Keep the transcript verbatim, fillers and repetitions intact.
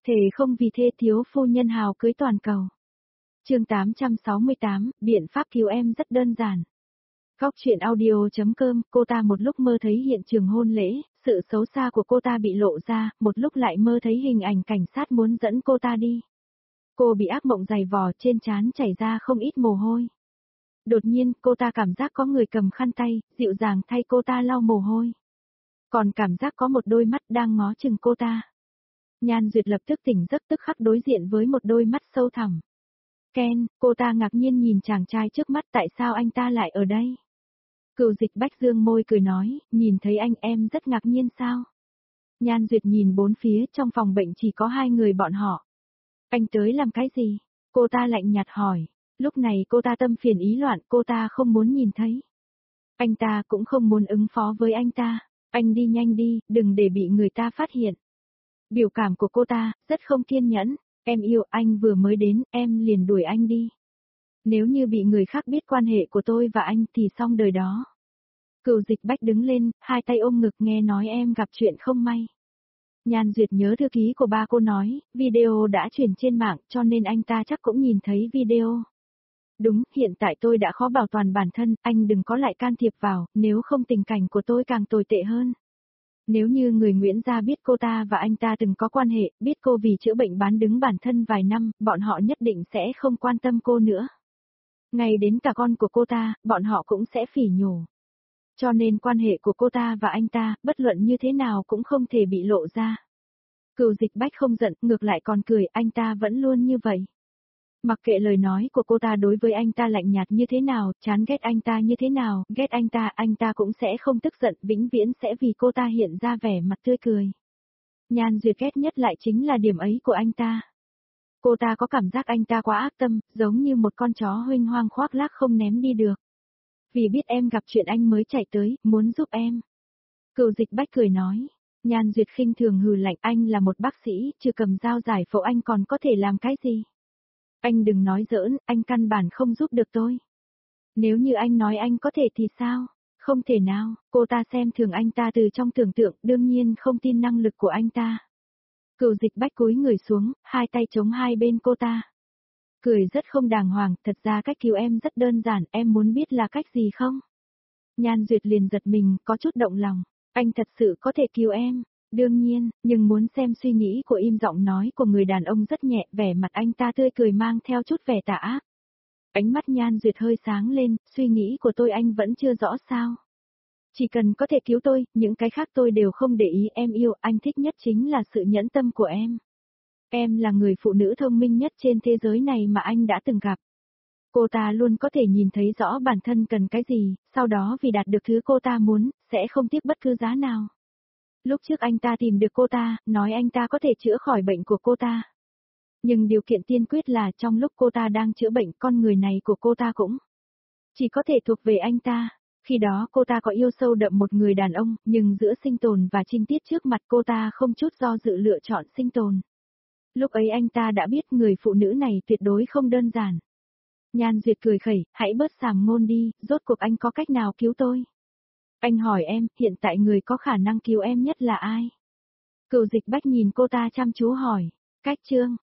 Thề không vì thê thiếu phu nhân hào cưới toàn cầu. Chương tám trăm sáu mươi tám, biện pháp cứu em rất đơn giản. Góc truyện audio.com, cô ta một lúc mơ thấy hiện trường hôn lễ, sự xấu xa của cô ta bị lộ ra, một lúc lại mơ thấy hình ảnh cảnh sát muốn dẫn cô ta đi. Cô bị ác mộng dày vò, trên trán chảy ra không ít mồ hôi. Đột nhiên, cô ta cảm giác có người cầm khăn tay, dịu dàng thay cô ta lau mồ hôi. Còn cảm giác có một đôi mắt đang ngó chừng cô ta. Nhan Duyệt lập tức tỉnh giấc, tức khắc đối diện với một đôi mắt sâu thẳm. Ken, cô ta ngạc nhiên nhìn chàng trai trước mắt, tại sao anh ta lại ở đây? Cửu Dịch Bách dương môi cười nói, nhìn thấy anh em rất ngạc nhiên sao? Nhan Duyệt nhìn bốn phía, trong phòng bệnh chỉ có hai người bọn họ. Anh tới làm cái gì? Cô ta lạnh nhạt hỏi. Lúc này cô ta tâm phiền ý loạn, cô ta không muốn nhìn thấy. Anh ta cũng không muốn ứng phó với anh ta. Anh đi nhanh đi, đừng để bị người ta phát hiện. Biểu cảm của cô ta, rất không kiên nhẫn. Em yêu, anh vừa mới đến, em liền đuổi anh đi. Nếu như bị người khác biết quan hệ của tôi và anh thì xong đời đó. Cửu Dịch Bách đứng lên, hai tay ôm ngực, nghe nói em gặp chuyện không may. Nhan Duyệt nhớ thư ký của ba cô nói, video đã truyền trên mạng cho nên anh ta chắc cũng nhìn thấy video. Đúng, hiện tại tôi đã khó bảo toàn bản thân, anh đừng có lại can thiệp vào, nếu không tình cảnh của tôi càng tồi tệ hơn. Nếu như người Nguyễn gia biết cô ta và anh ta từng có quan hệ, biết cô vì chữa bệnh bán đứng bản thân vài năm, bọn họ nhất định sẽ không quan tâm cô nữa. Ngay đến cả con của cô ta, bọn họ cũng sẽ phỉ nhổ. Cho nên quan hệ của cô ta và anh ta, bất luận như thế nào cũng không thể bị lộ ra. Cửu Dịch Bách không giận, ngược lại còn cười, anh ta vẫn luôn như vậy. Mặc kệ lời nói của cô ta đối với anh ta lạnh nhạt như thế nào, chán ghét anh ta như thế nào, ghét anh ta, anh ta cũng sẽ không tức giận, vĩnh viễn sẽ vì cô ta hiện ra vẻ mặt tươi cười. Nhan Duyệt ghét nhất lại chính là điểm ấy của anh ta. Cô ta có cảm giác anh ta quá ác tâm, giống như một con chó huênh hoang khoác lác không ném đi được. Vì biết em gặp chuyện anh mới chạy tới, muốn giúp em. Cửu Dịch Bách cười nói. Nhan Duyệt khinh thường hừ lạnh, anh là một bác sĩ, chưa cầm dao giải phẫu anh còn có thể làm cái gì? Anh đừng nói giỡn, anh căn bản không giúp được tôi. Nếu như anh nói anh có thể thì sao? Không thể nào, cô ta xem thường anh ta từ trong tưởng tượng, đương nhiên không tin năng lực của anh ta. Cửu Dịch Bách cúi người xuống, hai tay chống hai bên cô ta. Cười rất không đàng hoàng, thật ra cách cứu em rất đơn giản, em muốn biết là cách gì không? Nhan Duyệt liền giật mình, có chút động lòng. Anh thật sự có thể cứu em, đương nhiên, nhưng muốn xem suy nghĩ của im giọng nói của người đàn ông rất nhẹ, vẻ mặt anh ta tươi cười mang theo chút vẻ tà ác. Ánh mắt Nhan Duyệt hơi sáng lên, suy nghĩ của tôi anh vẫn chưa rõ sao. Chỉ cần có thể cứu tôi, những cái khác tôi đều không để ý, em yêu, anh thích nhất chính là sự nhẫn tâm của em. Em là người phụ nữ thông minh nhất trên thế giới này mà anh đã từng gặp. Cô ta luôn có thể nhìn thấy rõ bản thân cần cái gì, sau đó vì đạt được thứ cô ta muốn, sẽ không tiếc bất cứ giá nào. Lúc trước anh ta tìm được cô ta, nói anh ta có thể chữa khỏi bệnh của cô ta. Nhưng điều kiện tiên quyết là trong lúc cô ta đang chữa bệnh, con người này của cô ta cũng chỉ có thể thuộc về anh ta. Khi đó cô ta có yêu sâu đậm một người đàn ông, nhưng giữa sinh tồn và trinh tiết trước mặt cô ta không chút do dự lựa chọn sinh tồn. Lúc ấy anh ta đã biết người phụ nữ này tuyệt đối không đơn giản. Nhan Duyệt cười khẩy, hãy bớt sàm ngôn đi, rốt cuộc anh có cách nào cứu tôi? Anh hỏi em, hiện tại người có khả năng cứu em nhất là ai? Cửu Dịch Bách nhìn cô ta chăm chú hỏi, cách Trương,